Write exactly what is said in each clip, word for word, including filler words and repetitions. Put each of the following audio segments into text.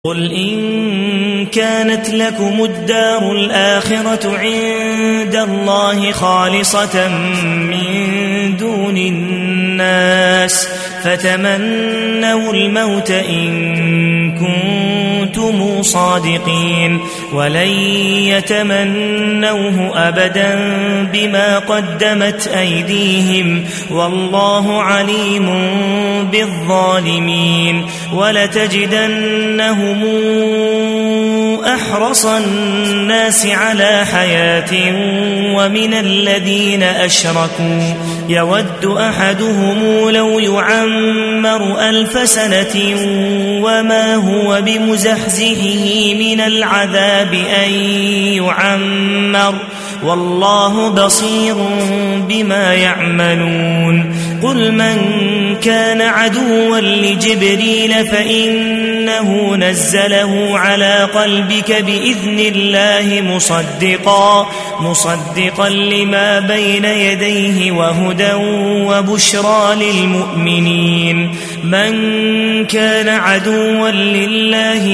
قل إن كانت لكم الدار الآخرة عند الله خالصة من دون الناس فتمنوا الموت إن كنتم صادقين ولن يتمنوه أبدا بما قدمت أيديهم والله عليم بالظالمين ولتجدنهم أحرص الناس على حياة ومن الذين أشركوا يود أحدهم لو يعمر ألف سنة وما هو بمزحزحه من العذاب أن يعمر والله بصير بما يعملون قل من كان عدوا لجبريل فإنه نزله على قلبك بإذن الله مصدقا مصدقا لما بين يديه وهدى وبشرى للمؤمنين من كان عدوا لله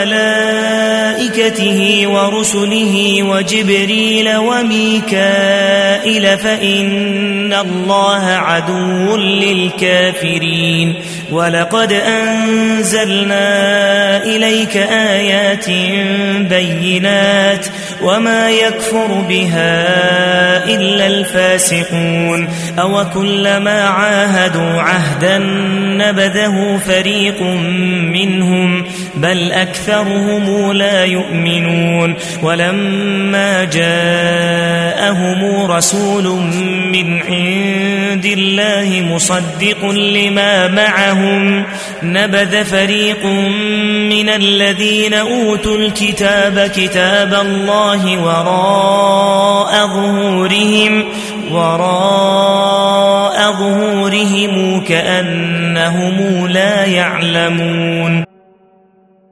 وملائكته ورسله وجبريل وميكائيل فإن الله عدو للكافرين ولقد أنزلنا إليك آيات بينات وما يكفر بها إلا الفاسقون أو كلما عاهدوا عهدا نبذه فريق منهم بل أكثرهم لا يؤمنون ولما جاءهم رسول من عند الله مصدق لما معهم نبذ فريق من الذين أوتوا الكتاب كتاب الله وراء ظهورهم وراء ظهورهم كأنهم لا يعلمون.